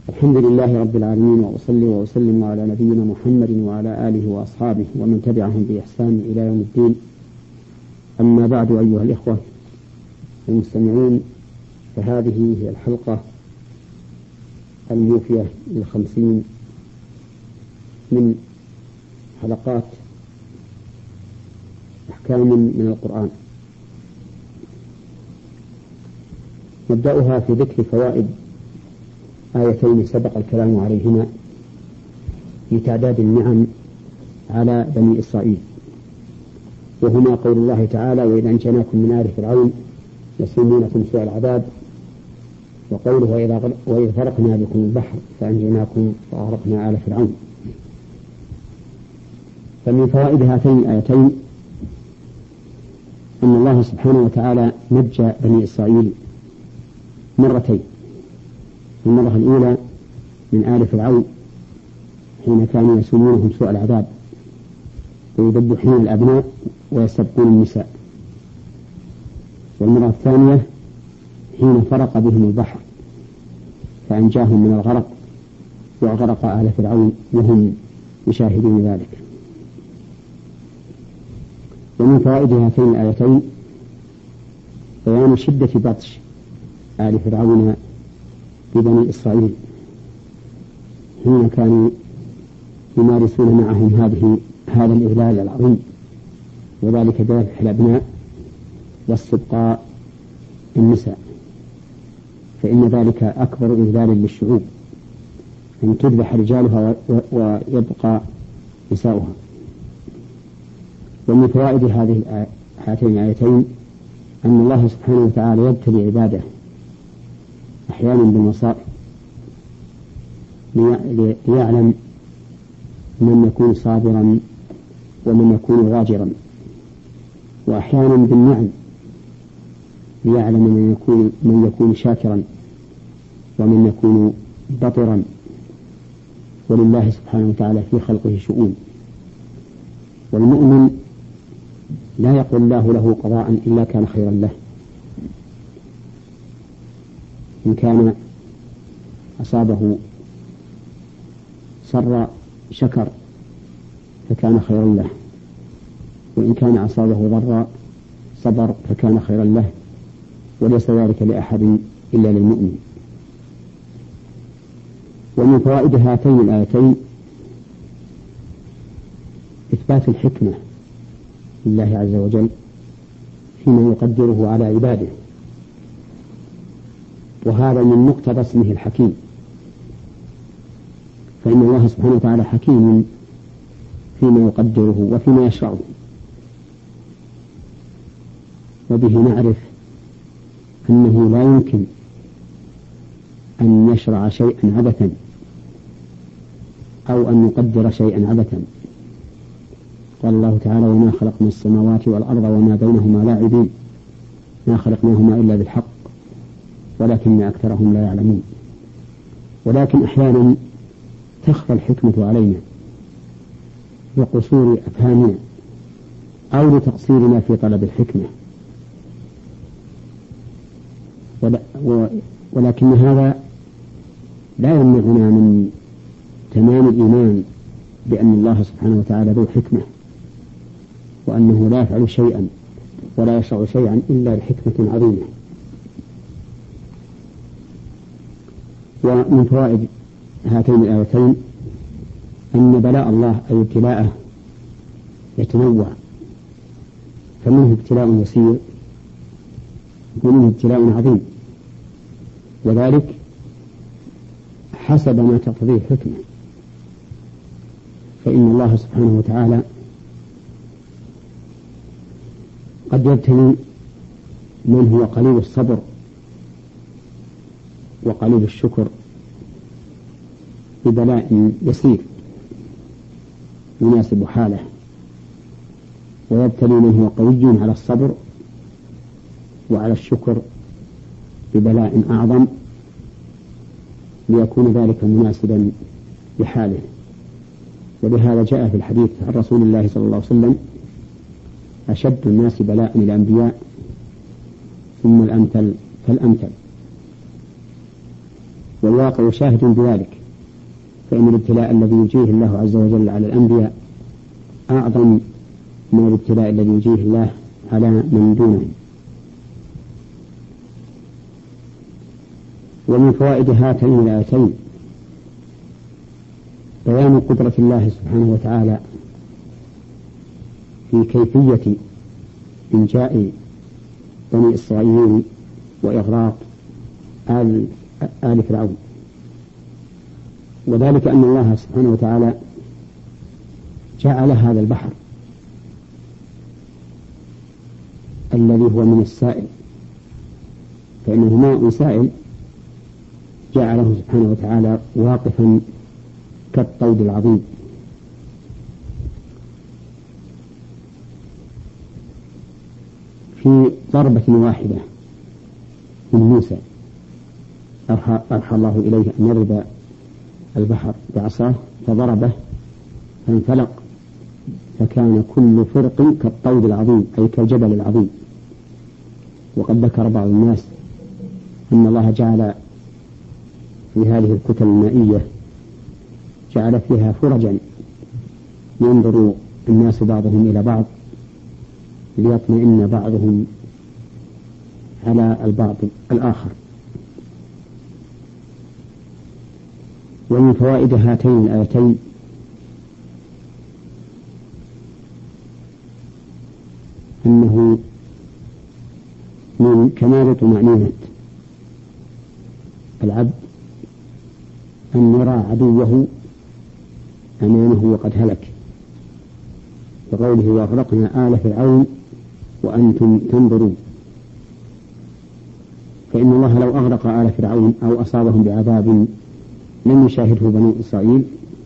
الحمد لله رب العالمين، وأصلي وأسلم على نبينا محمد وعلى آله وأصحابه ومن تبعهم بإحسان إلى يوم الدين. أما بعد، أيها الإخوة المستمعون، فهذه هي الحلقة الموفية ل50 من حلقات أحكام من القرآن. نبدأها في ذكر فوائد آيتين سبق الكلام عليهما في تعداد النعم على بني إسرائيل، وهما قول الله تعالى: وإذا أنجيناكم من آل فرعون يسومونكم سوء العذاب، وقوله: وإذ فرقنا بكم البحر فأنجيناكم وأغرقنا آل فرعون. فمن فوائد هاتين الآيتين أن الله سبحانه وتعالى نجى بني إسرائيل مرتين. المرة الأولى من آل فرعون حين كانوا يسومونهم سوء العذاب ويذبحون الأبناء ويستبقون النساء، والمرة الثانية حين فرق بهم البحر فأنجاهم من الغرق وأغرق آل فرعون وهم يشاهدون ذلك. ومن فوائد هاتين الآيتين بيان شدة بطش آل فرعون ببني إسرائيل حين كانوا يمارسون معهم هذا الإذلال العظيم، وذلك بذبح الأبناء واستبقاء النساء، فإن ذلك أكبر إذلال للشعوب، أن تذبح رجالها ويبقى نساؤها. ومن فوائد هاتين الآيتين أن الله سبحانه وتعالى يبتلي عباده أحيانا بالمصائب ليعلم من يكون صابرا ومن يكون غاجرا، وأحيانا بالنعم ليعلم من يكون شاكرا ومن يكون بطرا. ولله سبحانه وتعالى في خلقه شؤون، والمؤمن لا يقول الله له قضاء إلا كان خيرا له. إن كان أصابه سر شكر فكان خيرا له، وإن كان أصابه ضر صبر فكان خيرا له، وليس ذلك لأحد إلا للمؤمن. ومن فوائد هاتين الآيتين إثبات الحكمة لله عز وجل فيما يقدره على عباده، وهذا من مقتضى اسمه الحكيم، فإن الله سبحانه وتعالى حكيم فيما يقدره وفيما يشرعه، وبه نعرف أنه لا يمكن أن يشرع شيئا عبثا أو أن يقدر شيئا عبثا. قال الله تعالى: وما خلقنا السماوات والأرض وما بينهما لاعبين ما خلقناهما إلا بالحق ولكن أكثرهم لا يعلمون. ولكن أحيانا تخفى الحكمة علينا لقصور أفهامنا أو لتقصيرنا في طلب الحكمة، ولكن هذا لا يمنعنا من تمام الإيمان بأن الله سبحانه وتعالى ذو حكمة، وأنه لا يفعل شيئا ولا يشرع شيئا إلا لحكمة عظيمة. ومن فوائد هاتين الآيتين أن بلاء الله أي ابتلاءه يتنوع، فمنه ابتلاء يسير ومنه ابتلاء عظيم، وذلك حسب ما تقتضيه الحكمة. فإن الله سبحانه وتعالى قد يبتلي من هو قليل الصبر وقليل الشكر ببلاء يسير يناسب حاله، ويبتلي من هو قوي على الصبر وعلى الشكر ببلاء أعظم ليكون ذلك مناسبا لحاله. ولهذا جاء في الحديث عن رسول الله صلى الله عليه وسلم: أشد الناس بلاء الأنبياء ثم الأمثل فالأمثل. والواقع شاهد بذلك، فإن الابتلاء الذي يجريه الله عز وجل على الأنبياء أعظم من الابتلاء الذي يجريه الله على من دونهم. ومن فوائد هاتين الآيتين بيان قدرة الله سبحانه وتعالى في كيفية إنجاء بني إسرائيل وإغراق آل فرعون، وذلك أن الله سبحانه وتعالى جعل هذا البحر الذي هو من السائل، فإنه ماء سائل، جعله سبحانه وتعالى واقفا كالطود العظيم. في ضربة واحدة من موسى أوحى الله إليه أن يضرب البحر بعصاه فضربه فانفلق، فكان كل فرق كالطود العظيم أي كالجبل العظيم. وقد ذكر بعض الناس أن الله جعل في هذه الكتل المائية جعل فيها فرجا ينظر الناس بعضهم إلى بعض ليطمئن بعضهم على البعض الآخر. ومن فوائد هاتين الآيتين أنه من كمال طمأنينة العبد أن يرى عدوه أمامه وقد هلك، بقوله وأغرقنا آل فرعون وأنتم تنظرون. فإن الله لو أغرق آل فرعون أو أصابهم بعذاب لم يشاهده بنو إسرائيل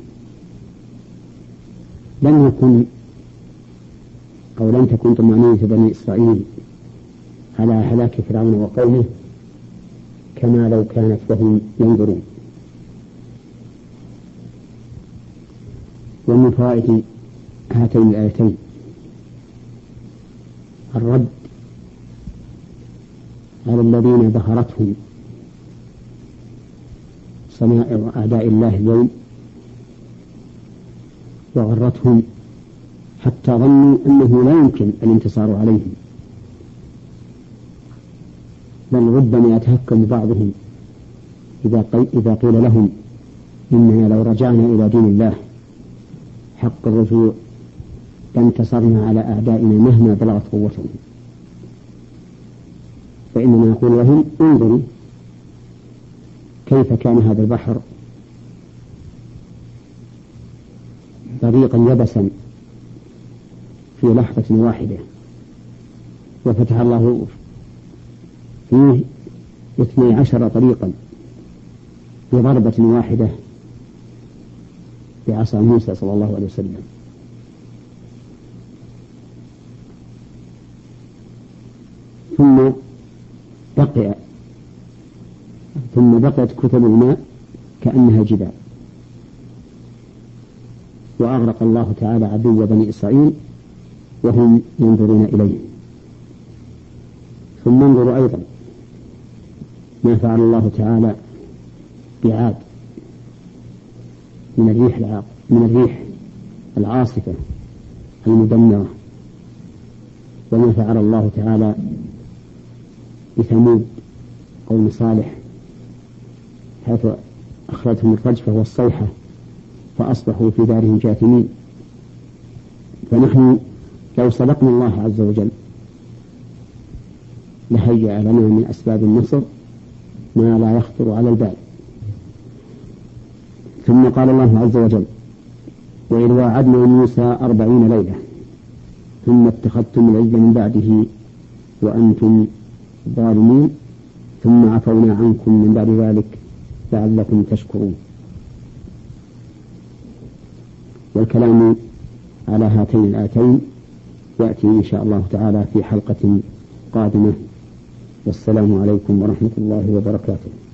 لم يكن أو لم تكن طمأنينة بني إسرائيل على هلاك فرعون وقومه كما لو كانت وهم ينظرون. ومن فوائد هاتين الآيتين الرد على الذين ظهرتهم صنائع أعداء الله اليوم وغرتهم حتى ظنوا أنه لا يمكن الانتصار عليهم، بل ربما يتهكم بعضهم إذا قيل لهم إننا لو رجعنا إلى دين الله حق الرجوع لانتصرنا على أعدائنا مهما بلغت قوتهم. فإننا نقول لهم انظروا كيف كان هذا البحر طريقا يبسا في لحظة واحدة، وفتح الله فيه 12 طريقا بضربة واحدة بعصا موسى صلى الله عليه وسلم. ثم بقيت كتل الماء كأنها جبال، وأغرق الله تعالى عدو بني إسرائيل وهم ينظرون إليه. ثم انظروا أيضا ما فعل الله تعالى بعاد من الريح العاصفة المدمرة، وما فعل الله تعالى بثمود قوم صالح حيث أخرجهم الرجفة والصيحة فأصبحوا في دارهم جاثمين. فنحن لو صدقنا الله عز وجل لهيأ لنا من أسباب النصر ما لا يخطر على البال. ثم قال الله عز وجل وإذ واعدنا موسى 40 ليلة ثم اتخذتم العجل من بعده وأنتم ظالمون ثم عفونا عنكم من بعد ذلك لعلكم تشكرون. والكلام على هاتين الآيتين يأتي إن شاء الله تعالى في حلقة قادمة، والسلام عليكم ورحمة الله وبركاته.